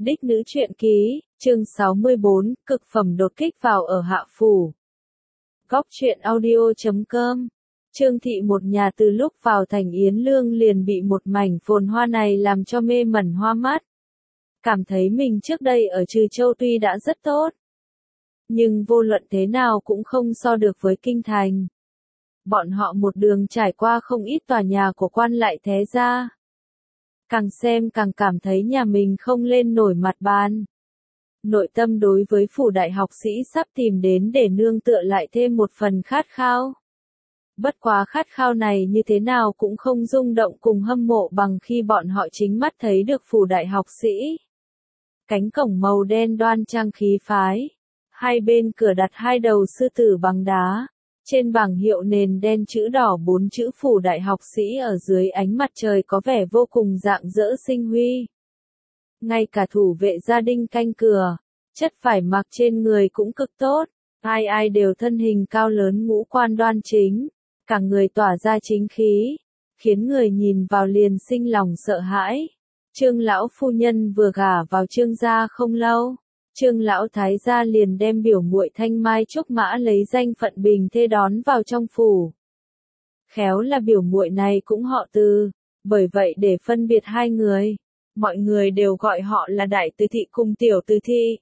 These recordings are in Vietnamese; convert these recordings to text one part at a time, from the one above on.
Đích nữ truyện ký, chương 64, cực phẩm đột kích vào ở Hạ Phủ. Góc truyện audio.com. Trương Thị một nhà từ lúc vào thành Yến Lương liền bị một mảnh phồn hoa này làm cho mê mẩn hoa mắt. Cảm thấy mình trước đây ở Trừ Châu tuy đã rất tốt, nhưng vô luận thế nào cũng không so được với kinh thành. Bọn họ một đường trải qua không ít tòa nhà của quan lại thế gia. Càng xem càng cảm thấy nhà mình không lên nổi mặt bàn. Nội tâm đối với phủ đại học sĩ sắp tìm đến để nương tựa lại thêm một phần khát khao. Bất quá khát khao này như thế nào cũng không rung động cùng hâm mộ bằng khi bọn họ chính mắt thấy được phủ đại học sĩ. Cánh cổng màu đen đoan trang khí phái. Hai bên cửa đặt hai đầu sư tử bằng đá. Trên bảng hiệu nền đen chữ đỏ 4 chữ phủ đại học sĩ ở dưới ánh mặt trời có vẻ vô cùng rạng rỡ sinh huy. Ngay cả thủ vệ gia đình canh cửa, chất vải mặc trên người cũng cực tốt, ai ai đều thân hình cao lớn ngũ quan đoan chính, cả người tỏa ra chính khí, khiến người nhìn vào liền sinh lòng sợ hãi. Trương lão phu nhân vừa gả vào Trương gia không lâu. Trương lão thái gia liền đem biểu muội Thanh Mai Trúc Mã lấy danh phận bình thê đón vào trong phủ. Khéo là biểu muội này cũng họ Từ, bởi vậy để phân biệt hai người, mọi người đều gọi họ là Đại Từ Thị cùng Tiểu Từ Thị.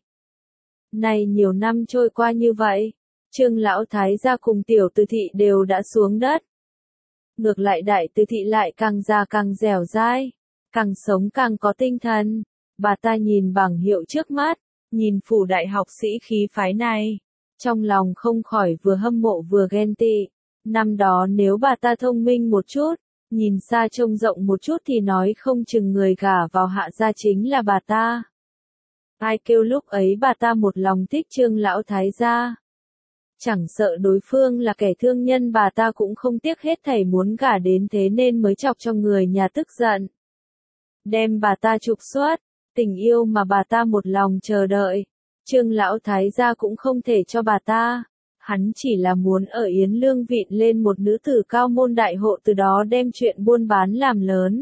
Này nhiều năm trôi qua như vậy, Trương lão thái gia cùng Tiểu Từ Thị đều đã xuống đất. Ngược lại Đại Từ Thị lại càng già càng dẻo dai, càng sống càng có tinh thần. Bà ta nhìn bảng hiệu trước mắt, nhìn phủ đại học sĩ khí phái này, trong lòng không khỏi vừa hâm mộ vừa ghen tị. Năm đó nếu bà ta thông minh một chút, nhìn xa trông rộng một chút thì nói không chừng người gả vào Hạ gia chính là bà ta. Ai kêu lúc ấy bà ta một lòng thích Trương lão thái gia. Chẳng sợ đối phương là kẻ thương nhân bà ta cũng không tiếc hết thảy muốn gả đến thế nên mới chọc cho người nhà tức giận. Đem bà ta trục xuất. Tình yêu mà bà ta một lòng chờ đợi, Trương lão thái gia cũng không thể cho bà ta. Hắn chỉ là muốn ở Yến Lương vịn lên một nữ tử cao môn đại hộ, từ đó đem chuyện buôn bán làm lớn.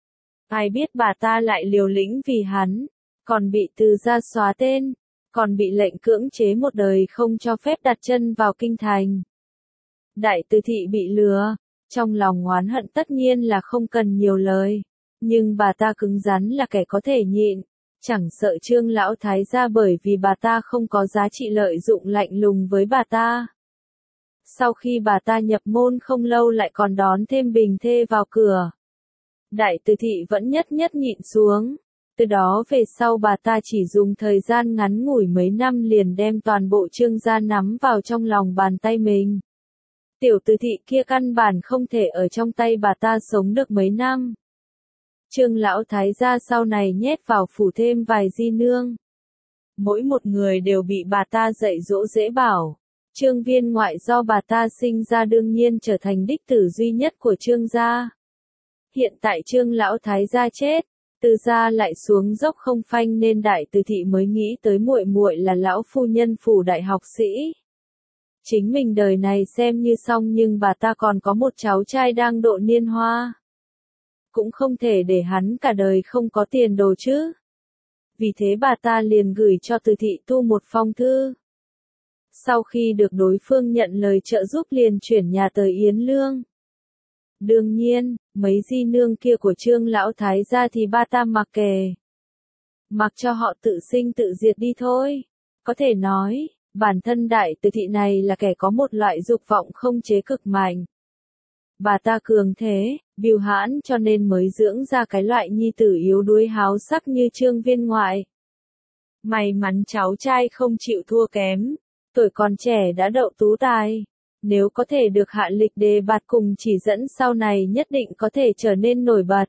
Ai biết bà ta lại liều lĩnh vì hắn, còn bị Từ gia xóa tên, còn bị lệnh cưỡng chế một đời không cho phép đặt chân vào kinh thành. Đại Từ Thị bị lừa, trong lòng oán hận tất nhiên là không cần nhiều lời. Nhưng bà ta cứng rắn là kẻ có thể nhịn, chẳng sợ Trương lão thái gia bởi vì bà ta không có giá trị lợi dụng lạnh lùng với bà ta. Sau khi bà ta nhập môn không lâu lại còn đón thêm bình thê vào cửa. Đại Từ Thị vẫn nhất nhịn xuống, từ đó về sau bà ta chỉ dùng thời gian ngắn ngủi mấy năm liền đem toàn bộ Trương gia nắm vào trong lòng bàn tay mình. Tiểu Từ Thị kia căn bản không thể ở trong tay bà ta sống được mấy năm. Trương lão thái gia sau này nhét vào phủ thêm vài di nương. Mỗi một người đều bị bà ta dạy dỗ dễ bảo. Trương viên ngoại do bà ta sinh ra đương nhiên trở thành đích tử duy nhất của Trương gia. Hiện tại Trương lão thái gia chết, Từ gia lại xuống dốc không phanh nên Đại Từ Thị mới nghĩ tới muội muội là lão phu nhân phủ đại học sĩ. Chính mình đời này xem như xong nhưng bà ta còn có một cháu trai đang độ niên hoa. Cũng không thể để hắn cả đời không có tiền đồ chứ. Vì thế bà ta liền gửi cho Từ Thị Tu một phong thư. Sau khi được đối phương nhận lời trợ giúp liền chuyển nhà tới Yến Lương. Đương nhiên, mấy di nương kia của Trương lão thái gia thì bà ta mặc kệ. Mặc cho họ tự sinh tự diệt đi thôi. Có thể nói, bản thân Đại Từ Thị này là kẻ có một loại dục vọng không chế cực mạnh. Bà ta cường thế, bưu hãn cho nên mới dưỡng ra cái loại nhi tử yếu đuối háo sắc như Trương viên ngoại. May mắn cháu trai không chịu thua kém, tuổi còn trẻ đã đậu tú tài. Nếu có thể được hạ lịch đề bạt cùng chỉ dẫn sau này nhất định có thể trở nên nổi bật.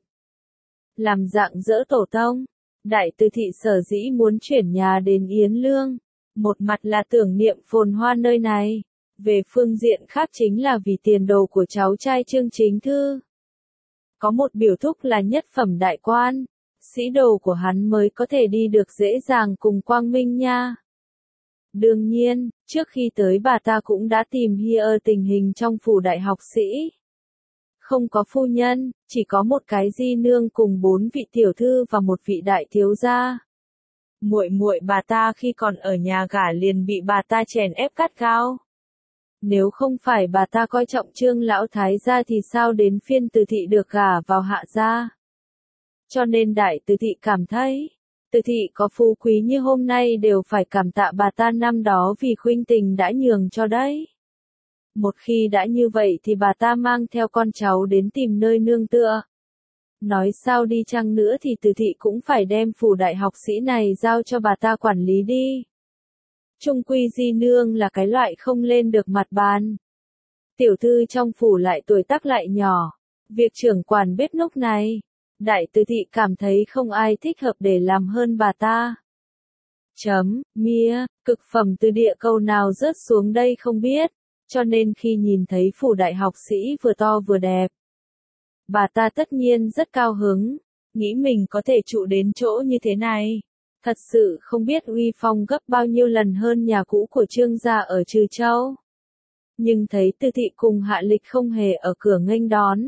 Làm dạng dỡ tổ tông, Đại Từ Thị sở dĩ muốn chuyển nhà đến Yến Lương. Một mặt là tưởng niệm phồn hoa nơi này. Về phương diện khác chính là vì tiền đồ của cháu trai Trương Chính Thư. Có một biểu thúc là nhất phẩm đại quan, sĩ đồ của hắn mới có thể đi được dễ dàng cùng Quang Minh nha. Đương nhiên, trước khi tới bà ta cũng đã tìm hiểu tình hình trong phủ đại học sĩ. Không có phu nhân, chỉ có một cái di nương cùng 4 vị tiểu thư và một vị đại thiếu gia. Muội muội bà ta khi còn ở nhà gả liền bị bà ta chèn ép gắt gao. Nếu không phải bà ta coi trọng Trương lão thái gia thì sao đến phiên Từ thị được gả vào Hạ gia. Cho nên Đại Từ thị cảm thấy, Từ thị có phú quý như hôm nay đều phải cảm tạ bà ta năm đó vì khuynh tình đã nhường cho đấy. Một khi đã như vậy thì bà ta mang theo con cháu đến tìm nơi nương tựa. Nói sao đi chăng nữa thì Từ thị cũng phải đem phủ đại học sĩ này giao cho bà ta quản lý đi. Chung quy di nương là cái loại không lên được mặt bàn. Tiểu thư trong phủ lại tuổi tác lại nhỏ. Việc trưởng quản bếp núc này, Đại Từ thị cảm thấy không ai thích hợp để làm hơn bà ta. Mía, cực phẩm từ địa cầu nào rớt xuống đây không biết, cho nên khi nhìn thấy phủ đại học sĩ vừa to vừa đẹp, bà ta tất nhiên rất cao hứng, nghĩ mình có thể trụ đến chỗ như thế này. Thật sự không biết uy phong gấp bao nhiêu lần hơn nhà cũ của Trương gia ở Trừ Châu. Nhưng thấy Từ thị cùng Hạ Lịch không hề ở cửa nghênh đón.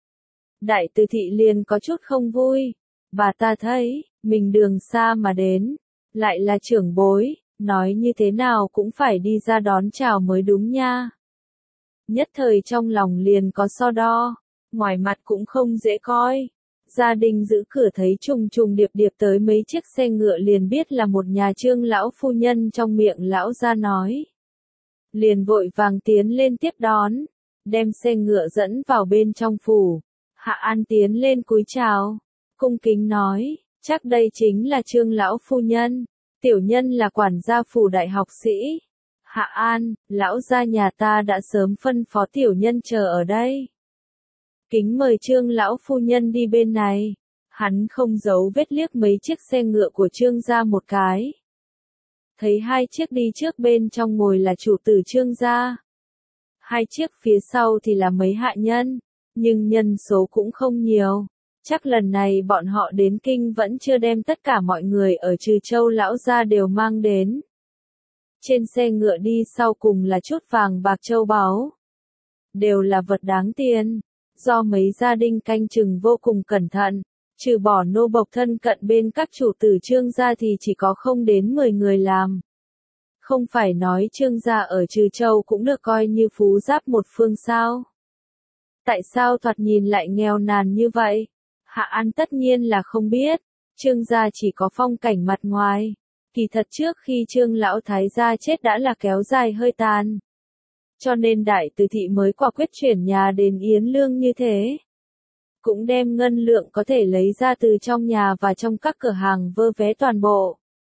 Đại Từ thị liền có chút không vui. Bà ta thấy, mình đường xa mà đến, lại là trưởng bối, nói như thế nào cũng phải đi ra đón chào mới đúng nha. Nhất thời trong lòng liền có so đo, ngoài mặt cũng không dễ coi. Gia đình giữ cửa thấy trùng trùng điệp điệp tới mấy chiếc xe ngựa liền biết là một nhà Trương lão phu nhân trong miệng lão gia nói. Liền vội vàng tiến lên tiếp đón, đem xe ngựa dẫn vào bên trong phủ. Hạ An tiến lên cúi chào, cung kính nói, chắc đây chính là Trương lão phu nhân, tiểu nhân là quản gia phủ đại học sĩ. Hạ An, lão gia nhà ta đã sớm phân phó tiểu nhân chờ ở đây. Kính mời Trương lão phu nhân đi bên này. Hắn không giấu vết liếc mấy chiếc xe ngựa của Trương gia một cái. Thấy hai chiếc đi trước bên trong ngồi là chủ tử Trương gia. Hai chiếc phía sau thì là mấy hạ nhân, nhưng nhân số cũng không nhiều. Chắc lần này bọn họ đến kinh vẫn chưa đem tất cả mọi người ở Trừ Châu lão gia đều mang đến. Trên xe ngựa đi sau cùng là chút vàng bạc châu báu. Đều là vật đáng tiền. Do mấy gia đình canh chừng vô cùng cẩn thận, trừ bỏ nô bộc thân cận bên các chủ tử Trương gia thì chỉ có không đến 10 người làm. Không phải nói Trương gia ở Trừ Châu cũng được coi như phú giáp một phương sao? Tại sao thoạt nhìn lại nghèo nàn như vậy? Hạ An tất nhiên là không biết, Trương gia chỉ có phong cảnh mặt ngoài, kỳ thật trước khi Trương lão thái gia chết đã là kéo dài hơi tàn. Cho nên Đại Từ thị mới quả quyết chuyển nhà đến Yến Lương như thế. Cũng đem ngân lượng có thể lấy ra từ trong nhà và trong các cửa hàng vơ vé toàn bộ.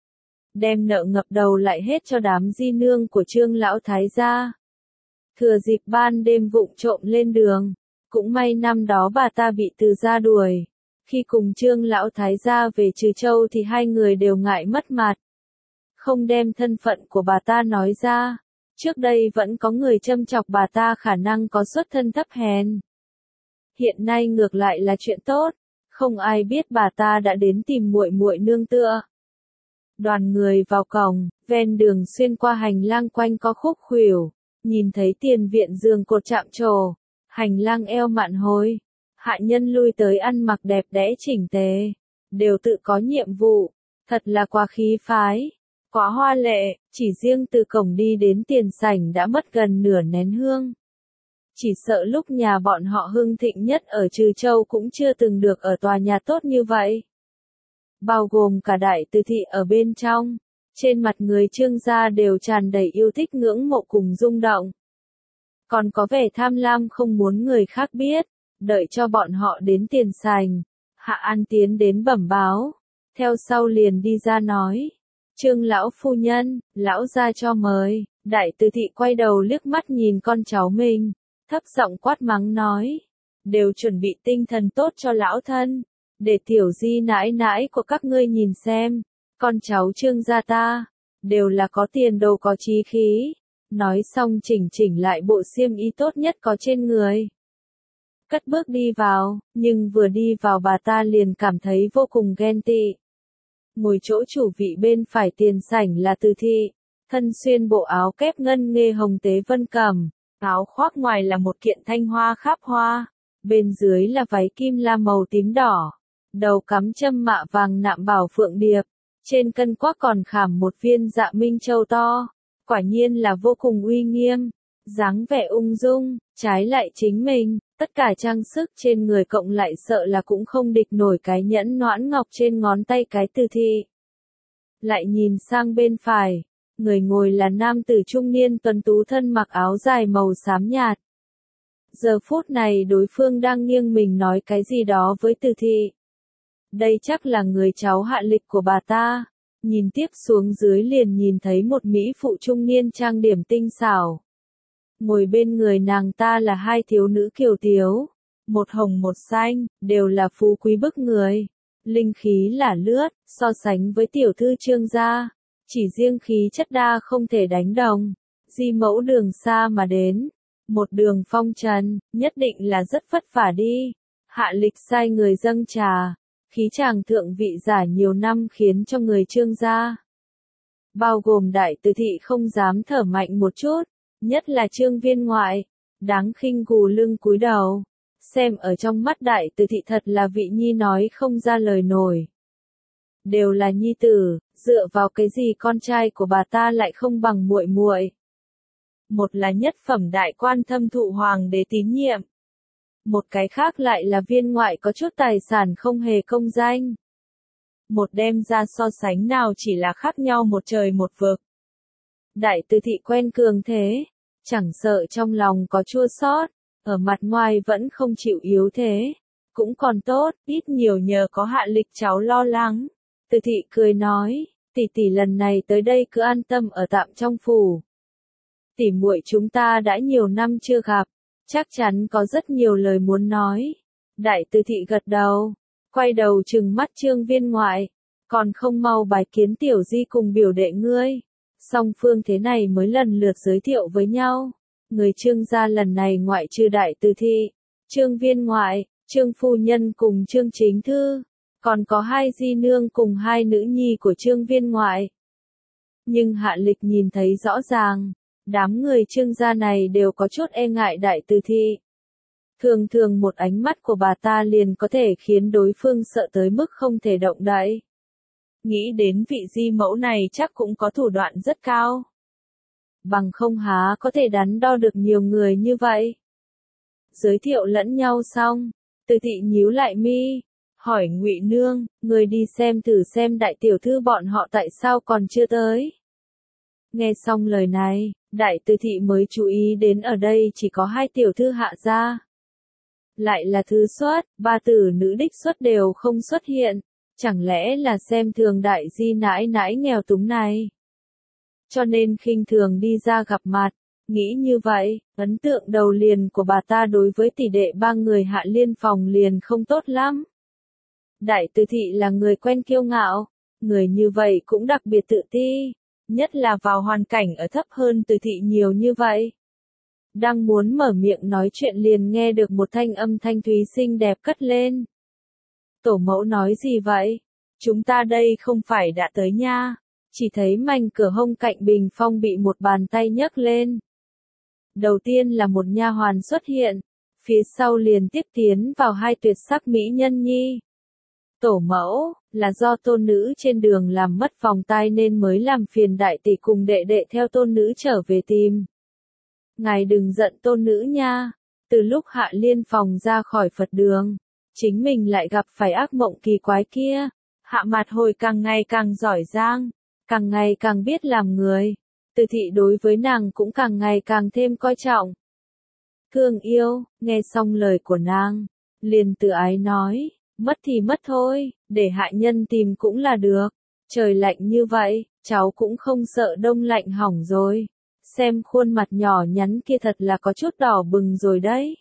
Đem nợ ngập đầu lại hết cho đám di nương của Trương lão thái gia. Thừa dịp ban đêm vụng trộm lên đường. Cũng may năm đó bà ta bị Từ gia đuổi. Khi cùng Trương lão thái gia về Trừ Châu thì hai người đều ngại mất mặt. Không đem thân phận của bà ta nói ra. Trước đây vẫn có người châm chọc bà ta khả năng có xuất thân thấp hèn. Hiện nay ngược lại là chuyện tốt, không ai biết bà ta đã đến tìm muội muội nương tựa. Đoàn người vào cổng, ven đường xuyên qua hành lang quanh có khúc khuỷu, nhìn thấy tiền viện giường cột chạm trổ, hành lang eo mạn hối, hạ nhân lui tới ăn mặc đẹp đẽ chỉnh tề, đều tự có nhiệm vụ, thật là quá khí phái. Quá hoa lệ, chỉ riêng từ cổng đi đến tiền sảnh đã mất gần nửa nén hương. Chỉ sợ lúc nhà bọn họ hưng thịnh nhất ở Trừ Châu cũng chưa từng được ở tòa nhà tốt như vậy. Bao gồm cả Đại Từ thị ở bên trong, trên mặt người Trương gia đều tràn đầy yêu thích ngưỡng mộ cùng rung động. Còn có vẻ tham lam không muốn người khác biết, đợi cho bọn họ đến tiền sảnh. Hạ An tiến đến bẩm báo, theo sau liền đi ra nói. Trương lão phu nhân, lão gia cho mời. Đại Từ thị quay đầu liếc mắt nhìn con cháu mình, thấp giọng quát mắng nói, đều chuẩn bị tinh thần tốt cho lão thân, để tiểu di nãi nãi của các ngươi nhìn xem, con cháu Trương gia ta, đều là có tiền đồ có chí khí. Nói xong chỉnh lại bộ xiêm y tốt nhất có trên người. Cất bước đi vào, nhưng vừa đi vào bà ta liền cảm thấy vô cùng ghen tị. Ngồi chỗ chủ vị bên phải tiền sảnh là Từ thị, thân xuyên bộ áo kép ngân nghê hồng tế vân cẩm, áo khoác ngoài là một kiện thanh hoa kháp hoa, bên dưới là váy kim la màu tím đỏ, đầu cắm châm mạ vàng nạm bảo phượng điệp, Trên cân quắc còn khảm một viên Dạ Minh Châu to, quả nhiên là vô cùng uy nghiêm, dáng vẻ ung dung, trái lại chính mình, tất cả trang sức trên người cộng lại sợ là cũng không địch nổi cái nhẫn noãn ngọc trên ngón tay cái Từ thị. Lại nhìn sang bên phải, người ngồi là nam tử trung niên tuấn tú thân mặc áo dài màu xám nhạt. Giờ phút này đối phương đang nghiêng mình nói cái gì đó với Từ thị. Đây chắc là người cháu Hạ Lịch của bà ta. Nhìn tiếp xuống dưới liền nhìn thấy một mỹ phụ trung niên trang điểm tinh xảo. Ngồi bên người nàng ta là hai thiếu nữ kiều tiếu, một hồng một xanh, đều là phú quý bức người. Linh khí là lướt, so sánh với tiểu thư Trương gia, chỉ riêng khí chất đa không thể đánh đồng. Di mẫu đường xa mà đến, một đường phong trần, nhất định là rất vất vả đi. Hạ Lịch sai người dâng trà, khí chàng thượng vị giả nhiều năm khiến cho người Trương gia, bao gồm Đại Từ thị không dám thở mạnh một chút, nhất là Trương Viên ngoại, đáng khinh gù lưng cúi đầu. Xem ở trong mắt Đại Từ thị thật là vị nhi nói không ra lời nổi. Đều là nhi tử, dựa vào cái gì con trai của bà ta lại không bằng muội muội? Một là nhất phẩm đại quan thâm thụ hoàng đế tín nhiệm. Một cái khác lại là viên ngoại có chút tài sản không hề công danh. Một đem ra so sánh nào chỉ là khác nhau một trời một vực. Đại Từ thị quen cường thế, chẳng sợ trong lòng có chua xót, ở mặt ngoài vẫn không chịu yếu thế. Cũng còn tốt, ít nhiều nhờ có Hạ Lịch cháu lo lắng. Từ thị cười nói, tỷ tỷ lần này tới đây cứ an tâm ở tạm trong phủ. Tỷ muội chúng ta đã nhiều năm chưa gặp, chắc chắn có rất nhiều lời muốn nói. Đại Từ thị gật đầu, quay đầu trừng mắt Trương Viên ngoại, còn không mau bái kiến tiểu di cùng biểu đệ ngươi. Song phương thế này mới lần lượt giới thiệu với nhau. Người Trương gia lần này ngoại trừ Đại Từ thị, Trương Viên ngoại, Trương phu nhân cùng Trương chính thư, còn có hai di nương cùng hai nữ nhi của Trương Viên ngoại. Nhưng Hạ Lịch nhìn thấy rõ ràng, đám người Trương gia này đều có chút e ngại Đại Từ thị. Thường thường một ánh mắt của bà ta liền có thể khiến đối phương sợ tới mức không thể động đậy. Nghĩ đến vị di mẫu này chắc cũng có thủ đoạn rất cao. Bằng không há có thể đắn đo được nhiều người như vậy. Giới thiệu lẫn nhau xong, Từ thị nhíu lại mi, hỏi Ngụy nương, người đi xem thử xem đại tiểu thư bọn họ tại sao còn chưa tới. Nghe xong lời này, Đại Từ thị mới chú ý đến ở đây chỉ có hai tiểu thư Hạ gia. Lại là thứ xuất, ba tử nữ đích xuất đều không xuất hiện, chẳng lẽ là xem thường đại di nãi nãi nghèo túng này. Cho nên khinh thường đi ra gặp mặt, nghĩ như vậy, ấn tượng đầu liền của bà ta đối với tỷ đệ ba người Hạ Liên Phòng liền không tốt lắm. Đại Từ thị là người quen kiêu ngạo, người như vậy cũng đặc biệt tự ti, nhất là vào hoàn cảnh ở thấp hơn Từ thị nhiều như vậy. Đang muốn mở miệng nói chuyện liền nghe được một thanh âm thanh thúy xinh đẹp cất lên. Tổ mẫu nói gì vậy? Chúng ta đây không phải đã tới nha. Chỉ thấy mảnh cửa hông cạnh bình phong bị một bàn tay nhấc lên. Đầu tiên là một nha hoàn xuất hiện, phía sau liền tiếp tiến vào hai tuyệt sắc mỹ nhân nhi. Tổ mẫu, là do tôn nữ trên đường làm mất vòng tai nên mới làm phiền đại tỷ cùng đệ đệ theo tôn nữ trở về tìm. Ngài đừng giận tôn nữ nha, từ lúc Hạ Liên Phòng ra khỏi Phật đường, chính mình lại gặp phải ác mộng kỳ quái kia. Hạ Mạt Hồi càng ngày càng giỏi giang, càng ngày càng biết làm người. Từ thị đối với nàng cũng càng ngày càng thêm coi trọng. Thương yêu, nghe xong lời của nàng, liền tự ái nói, mất thì mất thôi, để hạ nhân tìm cũng là được. Trời lạnh như vậy, cháu cũng không sợ đông lạnh hỏng rồi. Xem khuôn mặt nhỏ nhắn kia thật là có chút đỏ bừng rồi đấy.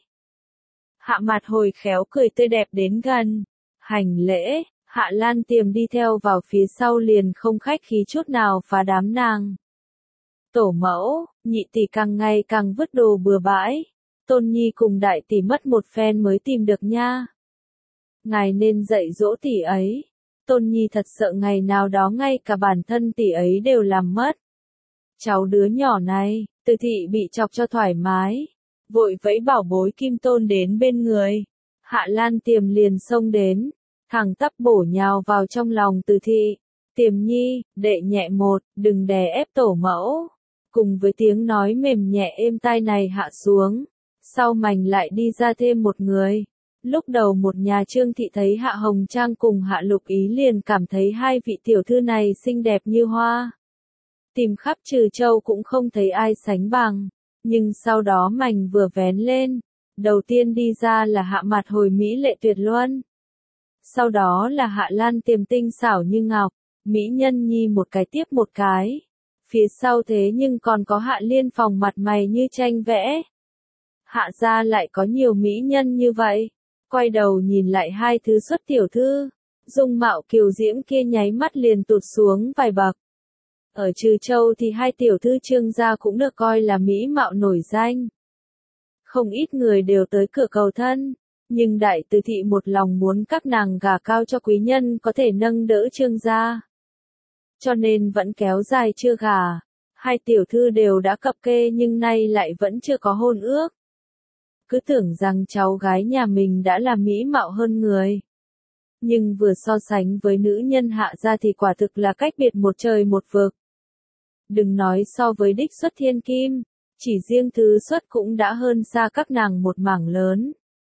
Hạ Mạt Hồi khéo cười tươi đẹp đến gần. Hành lễ, Hạ Lan Tiềm đi theo vào phía sau liền không khách khí chút nào phá đám nàng. Tổ mẫu, nhị tỷ càng ngày càng vứt đồ bừa bãi. Tôn Nhi cùng đại tỷ mất một phen mới tìm được nha. Ngài nên dạy dỗ tỷ ấy. Tôn Nhi thật sợ ngày nào đó ngay cả bản thân tỷ ấy đều làm mất. Cháu đứa nhỏ này, Từ thị bị chọc cho thoải mái, vội vẫy bảo bối Kim Tôn đến bên người. Hạ Lan Tiềm liền xông đến, thẳng tắp bổ nhào vào trong lòng Từ thị. Tiềm nhi, đệ nhẹ một, đừng đè ép tổ mẫu. Cùng với tiếng nói mềm nhẹ êm tai này hạ xuống, sau mảnh lại đi ra thêm một người. Lúc đầu một nhà Trương thị thấy Hạ Hồng Trang cùng Hạ Lục Ý liền cảm thấy hai vị tiểu thư này xinh đẹp như hoa. Tìm khắp Trừ Châu cũng không thấy ai sánh bằng, nhưng sau đó mảnh vừa vén lên, đầu tiên đi ra là Hạ Mặt Hồi mỹ lệ tuyệt luân. Sau đó là Hạ Lan Tiềm tinh xảo như ngọc, mỹ nhân nhi một cái tiếp một cái. Phía sau thế nhưng còn có Hạ Liên Phòng mặt mày như tranh vẽ. Hạ gia lại có nhiều mỹ nhân như vậy. Quay đầu nhìn lại hai thứ xuất tiểu thư, dung mạo kiều diễm kia nháy mắt liền tụt xuống vài bậc. Ở Trừ Châu thì hai tiểu thư Trương gia cũng được coi là mỹ mạo nổi danh. Không ít người đều tới cửa cầu thân, nhưng đại từ thị một lòng muốn các nàng gả cao cho quý nhân có thể nâng đỡ Trương gia. Cho nên vẫn kéo dài chưa gả. Hai tiểu thư đều đã cập kê nhưng nay lại vẫn chưa có hôn ước. Cứ tưởng rằng cháu gái nhà mình đã là mỹ mạo hơn người. Nhưng vừa so sánh với nữ nhân Hạ gia thì quả thực là cách biệt một trời một vực. Đừng nói so với đích xuất thiên kim, chỉ riêng thứ xuất cũng đã hơn xa các nàng một mảng lớn.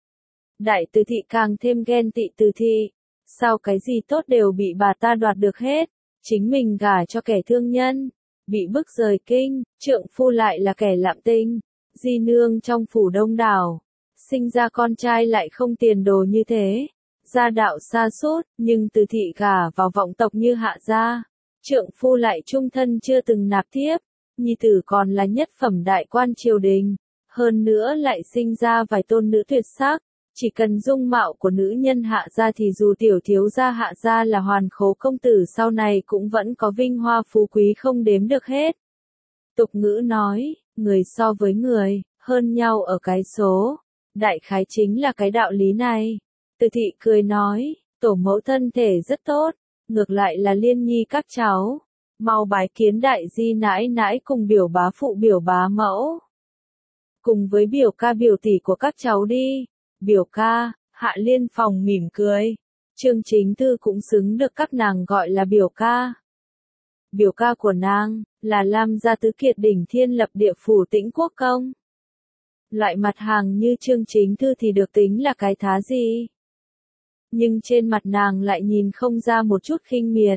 Đại từ thị càng thêm ghen tị từ thị, sao cái gì tốt đều bị bà ta đoạt được hết, chính mình gả cho kẻ thương nhân, bị bức rời kinh, trượng phu lại là kẻ lạm tinh, di nương trong phủ đông đảo, sinh ra con trai lại không tiền đồ như thế, gia đạo xa sút nhưng từ thị gả vào vọng tộc như Hạ gia, trượng phu lại trung thân chưa từng nạp thiếp, nhi tử còn là nhất phẩm đại quan triều đình, hơn nữa lại sinh ra vài tôn nữ tuyệt sắc. Chỉ cần dung mạo của nữ nhân Hạ gia thì dù tiểu thiếu gia Hạ gia là hoàn khố công tử sau này cũng vẫn có vinh hoa phú quý không đếm được hết. Tục ngữ nói, người so với người, hơn nhau ở cái số. Đại khái chính là cái đạo lý này. Từ thị cười nói, tổ mẫu thân thể rất tốt, ngược lại là Liên nhi các cháu. Mau bái kiến đại di nãi nãi cùng biểu bá phụ biểu bá mẫu. Cùng với biểu ca biểu tỷ của các cháu đi. Biểu ca, Hạ Liên Phòng mỉm cười. Trương Chính Thư cũng xứng được các nàng gọi là biểu ca. Biểu ca của nàng, là Lam gia tứ kiệt đỉnh thiên lập địa phủ Tĩnh Quốc công. Loại mặt hàng như Trương Chính Thư thì được tính là cái thá gì. Nhưng trên mặt nàng lại nhìn không ra một chút khinh miệt.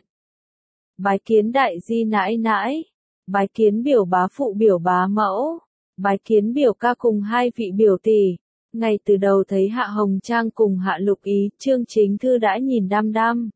Bái kiến đại di nãi nãi. Bái kiến biểu bá phụ biểu bá mẫu. Bái kiến biểu ca cùng hai vị biểu tỷ. Ngay từ đầu thấy Hạ Hồng Trang cùng Hạ Lục Ý, Trương Chính Thư đã nhìn đăm đăm.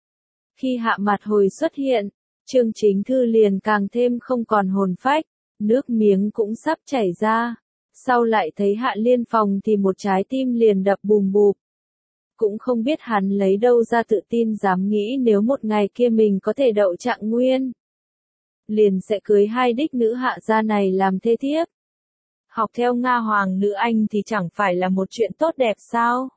Khi Hạ Mặt Hồi xuất hiện, Trương Chính Thư liền càng thêm không còn hồn phách, nước miếng cũng sắp chảy ra. Sau lại thấy Hạ Liên Phòng thì một trái tim liền đập bùm bụp. Cũng không biết hắn lấy đâu ra tự tin dám nghĩ nếu một ngày kia mình có thể đậu trạng nguyên. Liền sẽ cưới hai đích nữ Hạ gia này làm thê thiếp. Học theo Nga hoàng nữ Anh thì chẳng phải là một chuyện tốt đẹp sao?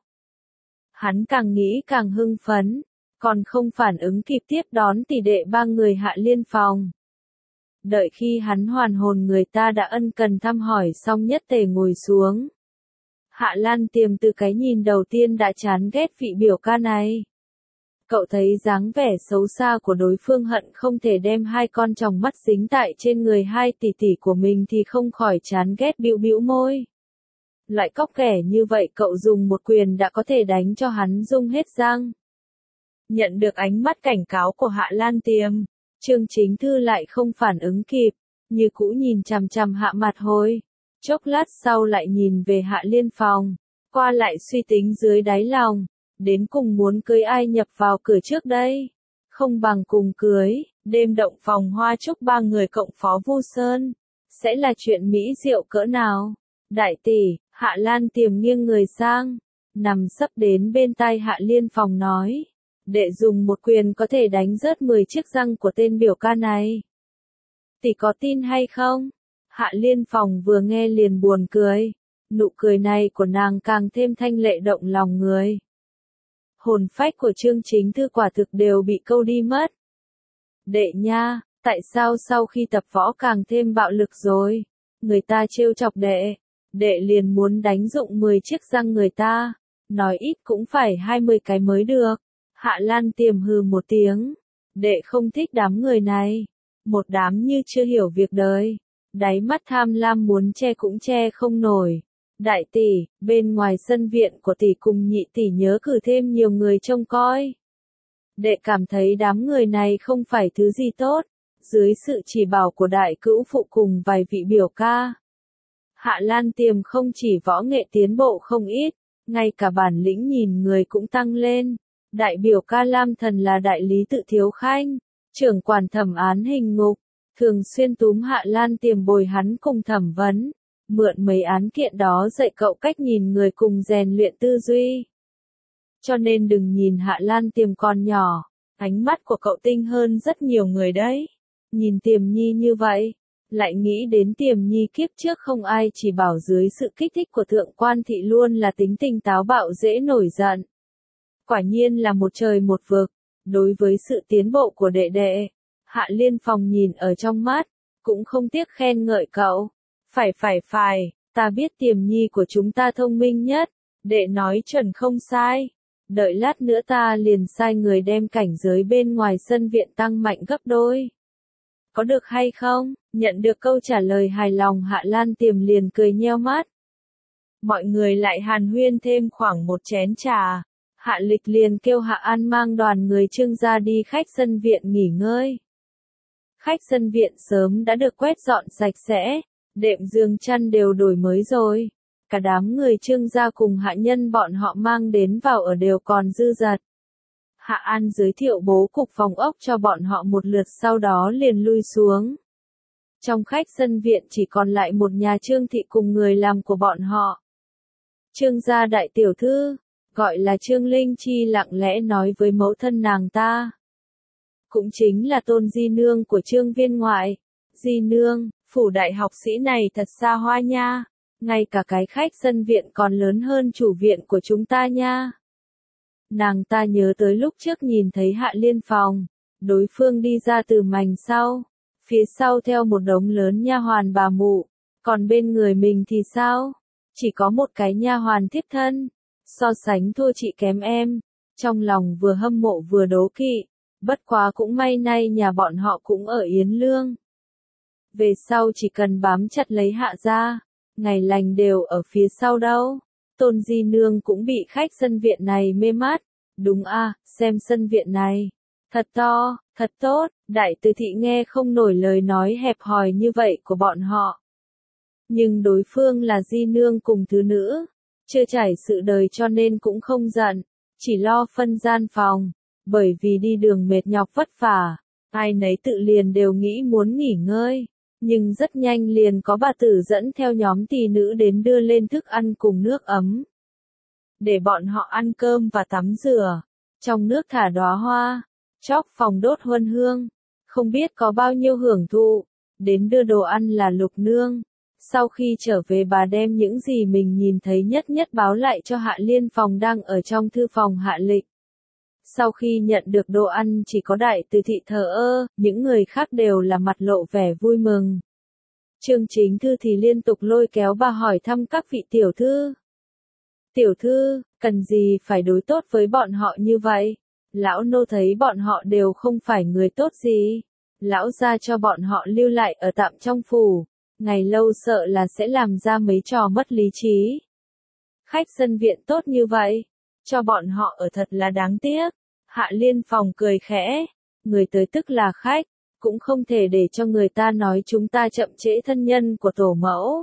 Hắn càng nghĩ càng hưng phấn, còn không phản ứng kịp tiếp đón tỷ đệ ba người Hạ Liên Phòng. Đợi khi hắn hoàn hồn người ta đã ân cần thăm hỏi xong nhất tề ngồi xuống. Hạ Lan Tiềm từ cái nhìn đầu tiên đã chán ghét vị biểu ca này. Cậu thấy dáng vẻ xấu xa của đối phương hận không thể đem hai con tròng mắt dính tại trên người hai tỷ tỷ của mình thì không khỏi chán ghét bĩu bĩu môi. Loại cóc ghẻ như vậy cậu dùng một quyền đã có thể đánh cho hắn rung hết răng. Nhận được ánh mắt cảnh cáo của Hạ Lan Tiềm, Trương Chính Thư lại không phản ứng kịp, như cũ nhìn chằm chằm Hạ Mặt Hồi. Chốc lát sau lại nhìn về Hạ Liên Phòng, qua lại suy tính dưới đáy lòng. Đến cùng muốn cưới ai nhập vào cửa trước đây? Không bằng cùng cưới, đêm động phòng hoa chúc ba người cộng phó Vu Sơn. Sẽ là chuyện mỹ diệu cỡ nào? Đại tỷ, Hạ Lan Tiềm nghiêng người sang, nằm sấp đến bên tai Hạ Liên Phòng nói. Đệ dùng một quyền có thể đánh rớt 10 chiếc răng của tên biểu ca này. Tỷ có tin hay không? Hạ Liên Phòng vừa nghe liền buồn cười. Nụ cười này của nàng càng thêm thanh lệ động lòng người. Hồn phách của Trương Chính Thư quả thực đều bị câu đi mất. Đệ nha, tại sao sau khi tập võ càng thêm bạo lực rồi? Người ta trêu chọc đệ, đệ liền muốn đánh dụng 10 chiếc răng người ta, nói ít cũng phải 20 cái mới được. Hạ Lan Tiềm hừ một tiếng, Đệ không thích đám người này. Một đám như chưa hiểu việc đời. Đáy mắt tham lam muốn che cũng che không nổi. Đại tỷ, bên ngoài sân viện của tỷ cùng nhị tỷ nhớ cử thêm nhiều người trông coi. Đệ cảm thấy đám người này không phải thứ gì tốt. Dưới sự chỉ bảo của đại cữu phụ cùng vài vị biểu ca. Hạ Lan Tiềm không chỉ võ nghệ tiến bộ không ít, ngay cả bản lĩnh nhìn người cũng tăng lên. Đại biểu ca Lam Thần là đại lý tự Thiếu Khanh, trưởng quản thẩm án hình ngục, thường xuyên túm Hạ Lan Tiềm bồi hắn cùng thẩm vấn, mượn mấy án kiện đó dạy cậu cách nhìn người cùng rèn luyện tư duy. Cho nên đừng nhìn Hạ Lan Tiềm còn nhỏ, ánh mắt của cậu tinh hơn rất nhiều người đấy. Nhìn Tiềm Nhi như vậy, lại nghĩ đến Tiềm Nhi kiếp trước không ai chỉ bảo dưới sự kích thích của thượng quan thị luôn là tính tình táo bạo dễ nổi giận. Quả nhiên là một trời một vực, đối với sự tiến bộ của đệ đệ, Hạ Liên Phong nhìn ở trong mắt, cũng không tiếc khen ngợi cậu. Phải, ta biết Tiềm Nhi của chúng ta thông minh nhất, đệ nói chuẩn không sai. Đợi lát nữa ta liền sai người đem cảnh giới bên ngoài sân viện tăng mạnh gấp đôi. Có được hay không? Nhận được câu trả lời hài lòng Hạ Lan Tiềm liền cười nheo mắt. Mọi người lại hàn huyên thêm khoảng một chén trà. Hạ Lịch liền kêu Hạ An mang đoàn người Trương gia đi khách sân viện nghỉ ngơi. Khách sân viện sớm đã được quét dọn sạch sẽ, đệm giường chăn đều đổi mới rồi. Cả đám người Trương gia cùng hạ nhân bọn họ mang đến vào ở đều còn dư dật. Hạ An giới thiệu bố cục phòng ốc cho bọn họ một lượt sau đó liền lui xuống. Trong khách sân viện chỉ còn lại một nhà Trương thị cùng người làm của bọn họ. Trương gia đại tiểu thư, gọi là Trương Linh Chi lặng lẽ nói với mẫu thân nàng ta. Cũng chính là tôn di nương của Trương viên ngoại. Di nương, phủ đại học sĩ này thật xa hoa nha. Ngay cả cái khách sân viện còn lớn hơn chủ viện của chúng ta nha. Nàng ta nhớ tới lúc trước nhìn thấy Hạ Liên Phong, đối phương đi ra từ mành sau, phía sau theo một đống lớn nha hoàn bà mụ, còn bên người mình thì sao? Chỉ có một cái nha hoàn thiếp thân, so sánh thua chị kém em, trong lòng vừa hâm mộ vừa đố kỵ, bất quá cũng may nay nhà bọn họ cũng ở Yến Lương. Về sau chỉ cần bám chặt lấy Hạ gia, ngày lành đều ở phía sau đâu. Tôn di nương cũng bị khách sân viện này mê mắt. Đúng à, xem sân viện này. Thật to, thật tốt, đại từ thị nghe không nổi lời nói hẹp hòi như vậy của bọn họ. Nhưng đối phương là di nương cùng thứ nữ, chưa trải sự đời cho nên cũng không giận, chỉ lo phân gian phòng, bởi vì đi đường mệt nhọc vất vả, ai nấy tự liền đều nghĩ muốn nghỉ ngơi. Nhưng rất nhanh liền có bà tử dẫn theo nhóm tỳ nữ đến đưa lên thức ăn cùng nước ấm. Để bọn họ ăn cơm và tắm rửa. Trong nước thả đóa hoa. Chóc phòng đốt huân hương. Không biết có bao nhiêu hưởng thụ. Đến đưa đồ ăn là Lục Nương. Sau khi trở về bà đem những gì mình nhìn thấy nhất nhất báo lại cho Hạ Liên Phong đang ở trong thư phòng Hạ Lịch. Sau khi nhận được đồ ăn chỉ có đại từ thị thờ ơ, những người khác đều là mặt lộ vẻ vui mừng. Trương Chính Thư thì liên tục lôi kéo bà hỏi thăm các vị tiểu thư. Tiểu thư, cần gì phải đối tốt với bọn họ như vậy? Lão nô thấy bọn họ đều không phải người tốt gì. Lão ra cho bọn họ lưu lại ở tạm trong phủ. Ngày lâu sợ là sẽ làm ra mấy trò mất lý trí. Khách sân viện tốt như vậy, cho bọn họ ở thật là đáng tiếc. Hạ Liên Phong cười khẽ, người tới tức là khách, cũng không thể để cho người ta nói chúng ta chậm trễ thân nhân của tổ mẫu.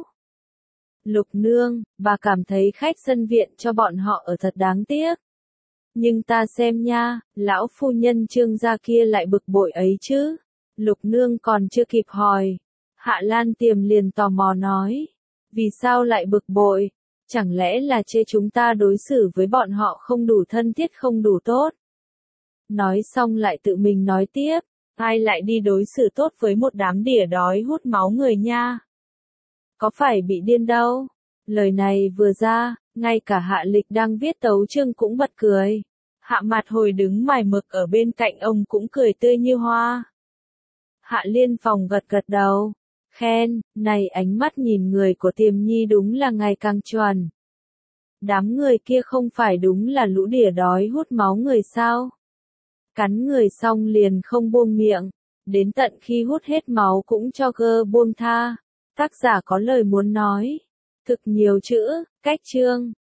Lục Nương, bà cảm thấy khách sân viện cho bọn họ ở thật đáng tiếc. Nhưng ta xem nha, lão phu nhân Trương gia kia lại bực bội ấy chứ. Lục Nương còn chưa kịp hỏi. Hạ Lan Tiềm liền tò mò nói. Vì sao lại bực bội? Chẳng lẽ là chê chúng ta đối xử với bọn họ không đủ thân thiết không đủ tốt? Nói xong lại tự mình nói tiếp. Ai lại đi đối xử tốt với một đám đỉa đói hút máu người nha? Có phải bị điên đâu? Lời này vừa ra, ngay cả Hạ Lịch đang viết tấu chương cũng bật cười. Hạ Mặt Hồi đứng mải mực ở bên cạnh ông cũng cười tươi như hoa. Hạ Liên Phong gật gật đầu. Khen, này ánh mắt nhìn người của Tiềm Nhi đúng là ngày càng chuẩn. Đám người kia không phải đúng là lũ đỉa đói hút máu người sao? Cắn người xong liền không buông miệng, đến tận khi hút hết máu cũng cho gơ buông tha. Tác giả có lời muốn nói. Thực nhiều chữ, cách chương.